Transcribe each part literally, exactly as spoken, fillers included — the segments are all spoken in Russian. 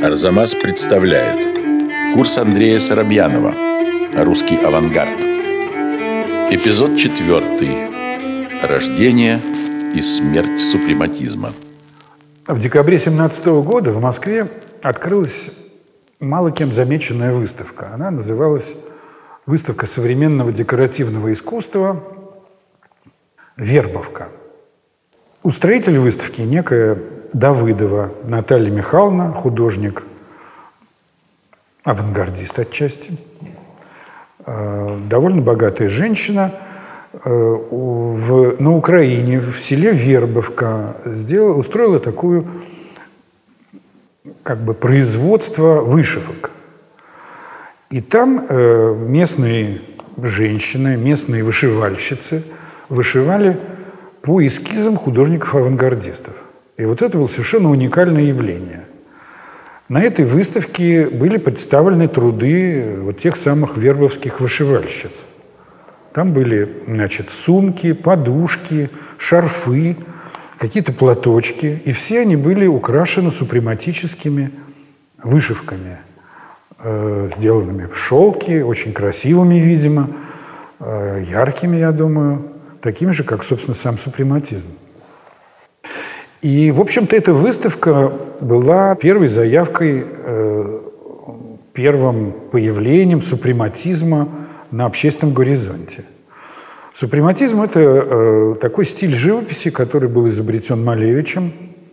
Арзамас представляет курс Андрея Соробьянова «Русский авангард». Эпизод четвертый. Рождение и смерть супрематизма. В декабре семнадцатого года в Москве открылась мало кем замеченная выставка. Она называлась «Выставка современного декоративного искусства «Вербовка». Устроитель выставки некая Давыдова Наталья Михайловна, художник, авангардист отчасти, довольно богатая женщина, в, на Украине, в селе Вербовка, сделала, устроила такую как бы производство вышивок. И там э, местные женщины, местные вышивальщицы вышивали по эскизам художников-авангардистов. И вот это было совершенно уникальное явление. На этой выставке были представлены труды вот тех самых вербовских вышивальщиц. Там были, значит, сумки, подушки, шарфы, какие-то платочки. И все они были украшены супрематическими вышивками, э, сделанными в шелке, очень красивыми, видимо, э, яркими, я думаю, такими же, как, собственно, сам супрематизм. И, в общем-то, эта выставка была первой заявкой, э, первым появлением супрематизма на общественном горизонте. Супрематизм – это э, такой стиль живописи, который был изобретен Малевичем.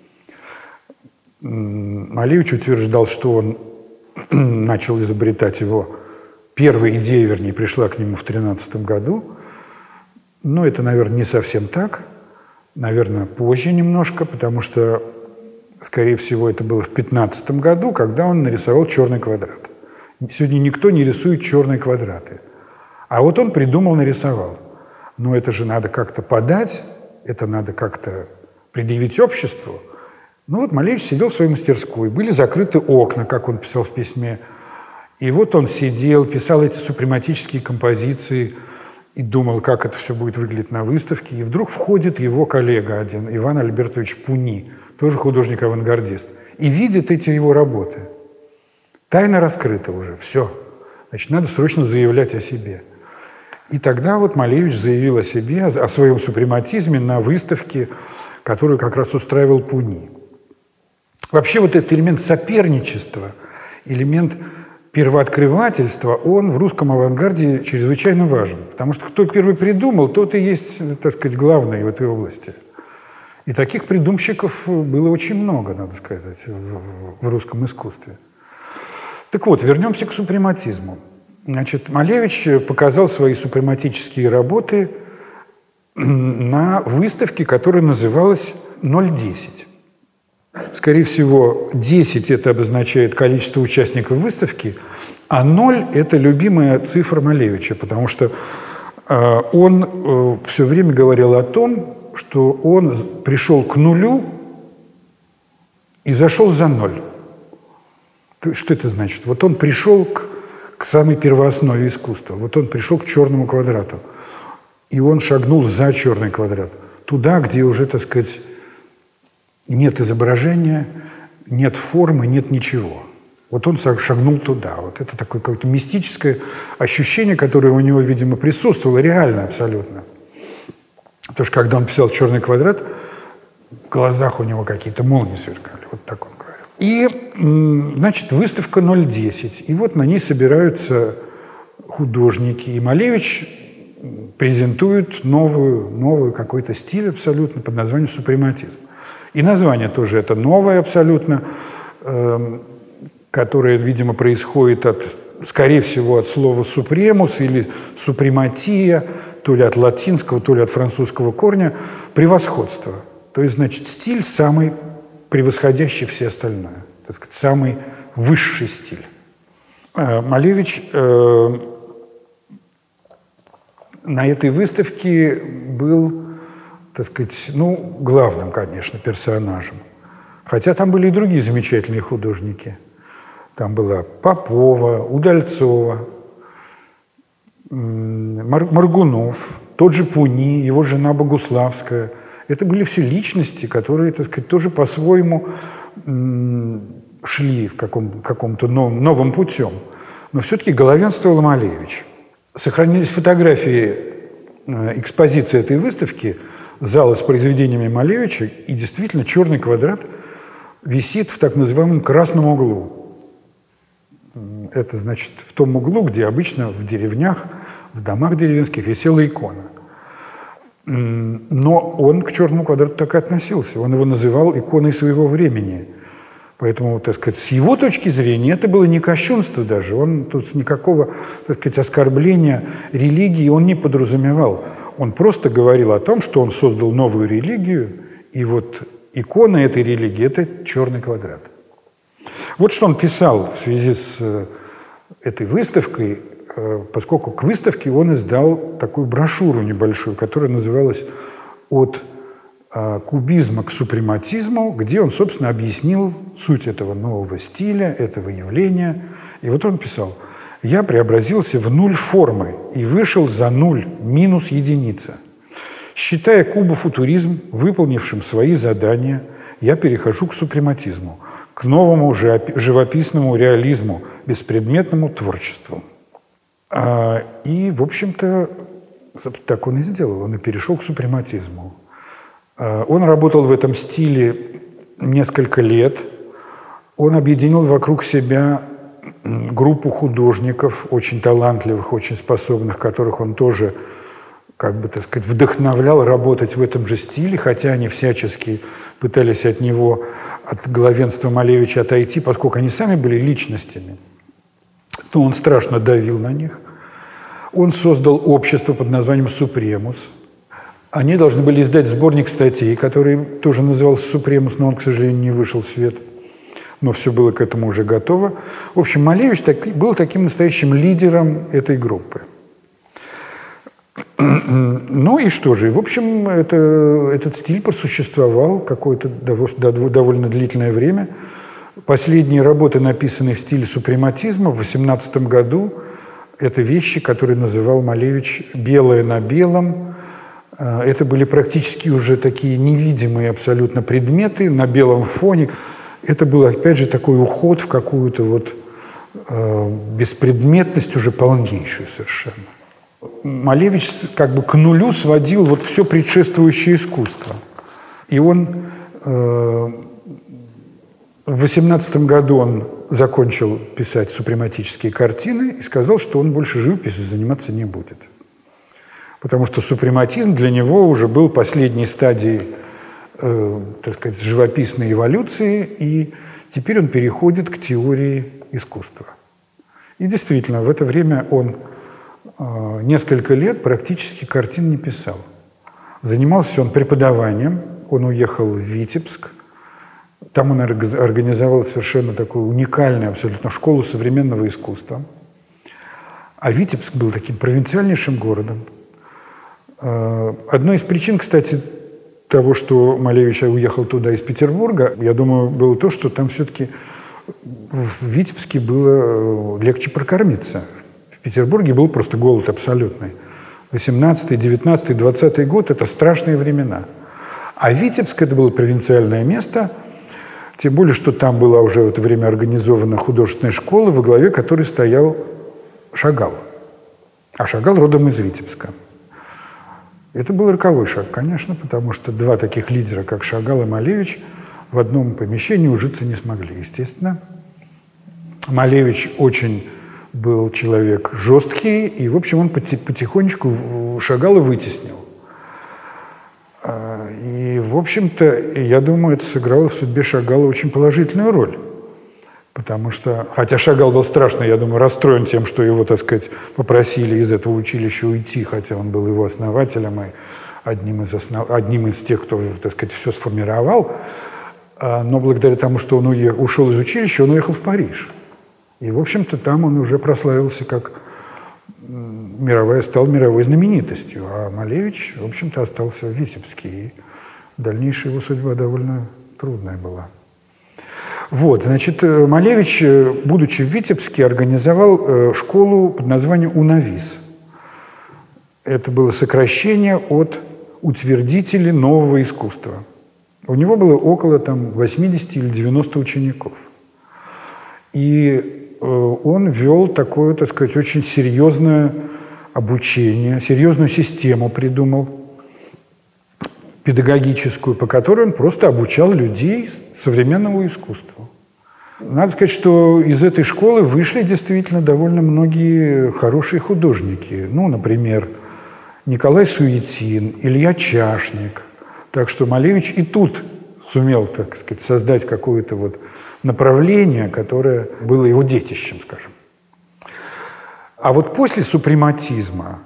Малевич утверждал, что он начал изобретать его, первая идея, вернее, пришла к нему в тринадцатом году. Но это, наверное, не совсем так. Наверное, позже немножко, потому что, скорее всего, это было в пятнадцатом году, когда он нарисовал черный квадрат. Сегодня никто не рисует черные квадраты. А вот он придумал, нарисовал. Но это же надо как-то подать, это надо как-то предъявить обществу. Ну вот Малевич сидел в своей мастерской, были закрыты окна, как он писал в письме. И вот он сидел, писал эти супрематические композиции и думал, как это все будет выглядеть на выставке. И вдруг входит его коллега один, Иван Альбертович Пуни, тоже художник-авангардист, и видит эти его работы. Тайна раскрыта уже, все. Значит, надо срочно заявлять о себе. И тогда вот Малевич заявил о себе, о своем супрематизме на выставке, которую как раз устраивал Пуни. Вообще вот этот элемент соперничества, элемент первооткрывательства, он в русском авангарде чрезвычайно важен. Потому что кто первый придумал, тот и есть, так сказать, главный в этой области. И таких придумщиков было очень много, надо сказать, в, в русском искусстве. Так вот, вернемся к супрематизму. Значит, Малевич показал свои супрематические работы на выставке, которая называлась «ноль десять». Скорее всего, десять – это обозначает количество участников выставки, а ноль – это любимая цифра Малевича, потому что э, он э, все время говорил о том, что он пришел к нулю и зашел за ноль. Что это значит? Вот он пришел к, к самой первооснове искусства. Вот он пришел к черному квадрату. И он шагнул за черный квадрат. Туда, где уже, так сказать, нет изображения, нет формы, нет ничего. Вот он шагнул туда. Вот это такое какое-то мистическое ощущение, которое у него, видимо, присутствовало, реально абсолютно. Потому что когда он писал «Черный квадрат», в глазах у него какие-то молнии сверкали. Вот так он говорил. И, значит, выставка ноль десять. И вот на ней собираются художники. И Малевич презентует новую, новый какой-то стиль абсолютно под названием супрематизм. И название тоже это новое абсолютно, э, которое, видимо, происходит от, скорее всего, от слова «супремус» или «супрематия», то ли от латинского, то ли от французского корня, превосходство. То есть, значит, стиль самый превосходящий все остальное, так сказать, самый высший стиль. Малевич э, на этой выставке был, так сказать, ну, главным, конечно, персонажем. Хотя там были и другие замечательные художники. Там была Попова, Удальцова, Моргунов, тот же Пуни, его жена Богуславская – Это были все личности, которые, так сказать, тоже по-своему шли в каком, каком-то новом, новым путем, но все-таки главенствовал Малевич. Сохранились фотографии экспозиции этой выставки, зала с произведениями Малевича, и действительно «Черный квадрат» висит в так называемом красном углу. Это значит в том углу, где обычно в деревнях, в домах деревенских висела икона. Но он к «Черному квадрату» так и относился. Он его называл иконой своего времени. Поэтому, так сказать, с его точки зрения это было не кощунство даже. Он тут никакого, так сказать, оскорбления религии он не подразумевал. Он просто говорил о том, что он создал новую религию, и вот икона этой религии – это «Черный квадрат». Вот что он писал в связи с этой выставкой, поскольку к выставке он издал такую брошюру небольшую, которая называлась «От кубизма к супрематизму», где он, собственно, объяснил суть этого нового стиля, этого явления. И вот он писал: «Я преобразился в нуль формы и вышел за нуль минус единица. Считая кубофутуризм выполнившим свои задания, я перехожу к супрематизму, к новому живописному реализму, беспредметному творчеству». И, в общем-то, так он и сделал. Он и перешел к супрематизму. Он работал в этом стиле несколько лет. Он объединил вокруг себя группу художников, очень талантливых, очень способных, которых он тоже, как бы, так сказать, вдохновлял работать в этом же стиле, хотя они всячески пытались от него, от главенства Малевича отойти, поскольку они сами были личностями. Но он страшно давил на них. Он создал общество под названием «Супремус». Они должны были издать сборник статей, который тоже назывался «Супремус», но он, к сожалению, не вышел в свет. Но все было к этому уже готово. В общем, Малевич так, был таким настоящим лидером этой группы. Ну и что же? В общем, это, этот стиль просуществовал какое-то довольно длительное время. Последние работы, написанные в стиле супрематизма, в восемнадцатом году, это вещи, которые называл Малевич «белое на белом». Это были практически уже такие невидимые абсолютно предметы на белом фоне. Это был, опять же, такой уход в какую-то вот э, беспредметность уже полнейшую совершенно. Малевич как бы к нулю сводил вот все предшествующее искусство. И он э, в восемнадцатом году он закончил писать супрематические картины и сказал, что он больше живописью заниматься не будет. Потому что супрематизм для него уже был последней стадией, э, так сказать, живописной эволюции, и теперь он переходит к теории искусства. И действительно, в это время он э, несколько лет практически картин не писал. Занимался он преподаванием, он уехал в Витебск, там он организовал совершенно такую уникальную абсолютно школу современного искусства. А Витебск был таким провинциальнейшим городом. Одной из причин, кстати, того, что Малевич уехал туда из Петербурга, я думаю, было то, что там все-таки в Витебске было легче прокормиться. В Петербурге был просто голод абсолютный. восемнадцатый, девятнадцатый, двадцатый год – это страшные времена. А Витебск – это было провинциальное место, тем более, что там была уже в это время организована художественная школа, во главе которой стоял Шагал. А Шагал родом из Витебска. Это был роковой шаг, конечно, потому что два таких лидера, как Шагал и Малевич, в одном помещении ужиться не смогли, естественно. Малевич очень был человек жесткий, и, в общем, он потихонечку Шагала вытеснил. И, в общем-то, я думаю, это сыграло в судьбе Шагала очень положительную роль. Потому что, хотя Шагал был страшно, я думаю, расстроен тем, что его, так сказать, попросили из этого училища уйти, хотя он был его основателем и одним из, основ... одним из тех, кто, так сказать, все сформировал. Но благодаря тому, что он уе... ушел из училища, он уехал в Париж. И, в общем-то, там он уже прославился как мировая, стал мировой знаменитостью. А Малевич, в общем-то, остался в Витебске. И дальнейшая его судьба довольно трудная была. Вот, значит, Малевич, будучи в Витебске, организовал школу под названием «Унавис». Это было сокращение от «Утвердители нового искусства». У него было около там, восьмидесяти или девяноста учеников. И он вел такое, так сказать, очень серьезное обучение, серьезную систему придумал, педагогическую, по которой он просто обучал людей современному искусству. Надо сказать, что из этой школы вышли действительно довольно многие хорошие художники. Ну, например, Николай Суетин, Илья Чашник. Так что Малевич и тут сумел, так сказать, создать какое-то вот направление, которое было его детищем, скажем. А вот после супрематизма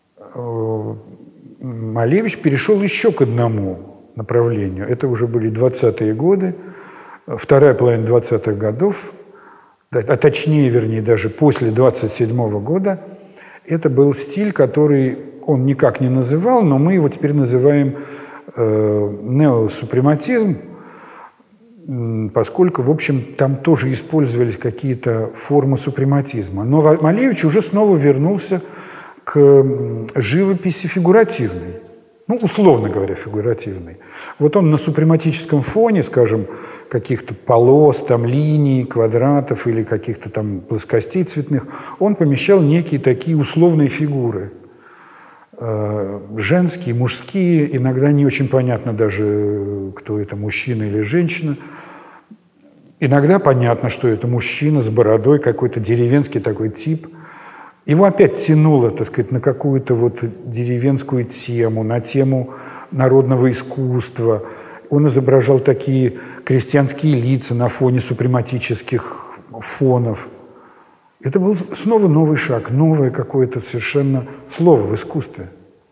Малевич перешел еще к одному направлению. Это уже были двадцатые годы, вторая половина двадцатых годов, а точнее, вернее, даже после двадцать седьмого года. Это был стиль, который он никак не называл, но мы его теперь называем э, неосупрематизм, поскольку, в общем, там тоже использовались какие-то формы супрематизма. Но Малевич уже снова вернулся к живописи фигуративной, ну, условно говоря, фигуративной. Вот он на супрематическом фоне, скажем, каких-то полос, там, линий, квадратов или каких-то там плоскостей цветных, он помещал некие такие условные фигуры. Женские, мужские, иногда не очень понятно даже, кто это, мужчина или женщина. Иногда понятно, что это мужчина с бородой, какой-то деревенский такой тип. Его опять тянуло, так сказать, на какую-то вот деревенскую тему, на тему народного искусства. Он изображал такие крестьянские лица на фоне супрематических фонов. Это был снова новый шаг, новое какое-то совершенно слово в искусстве.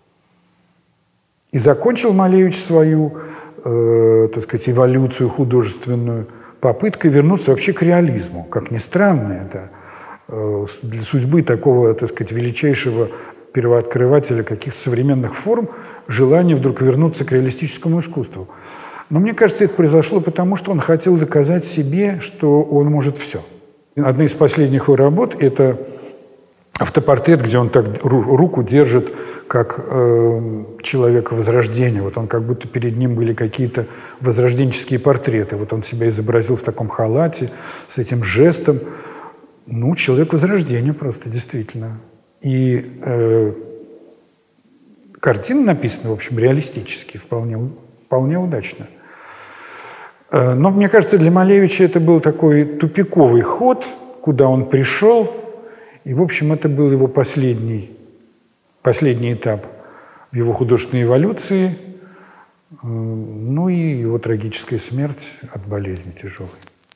И закончил Малевич свою, э, так сказать, эволюцию художественную попыткой вернуться вообще к реализму. Как ни странно, это э, для судьбы такого, так сказать, величайшего первооткрывателя каких-то современных форм желание вдруг вернуться к реалистическому искусству. Но мне кажется, это произошло потому, что он хотел доказать себе, что он может все. Одна из последних его работ – это автопортрет, где он так руку держит, как э, человек Возрождения. Вот он как будто перед ним были какие-то возрожденческие портреты. Вот он себя изобразил в таком халате, с этим жестом. Ну, человек Возрождения просто, действительно. И э, картина написана, в общем, реалистически, вполне, вполне удачно. Но, мне кажется, для Малевича это был такой тупиковый ход, куда он пришел. И, в общем, это был его последний, последний этап в его художественной эволюции. Ну и его трагическая смерть от болезни тяжелой.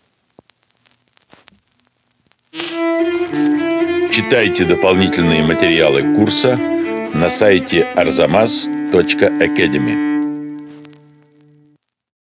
Читайте дополнительные материалы курса на сайте арзамас точка академи.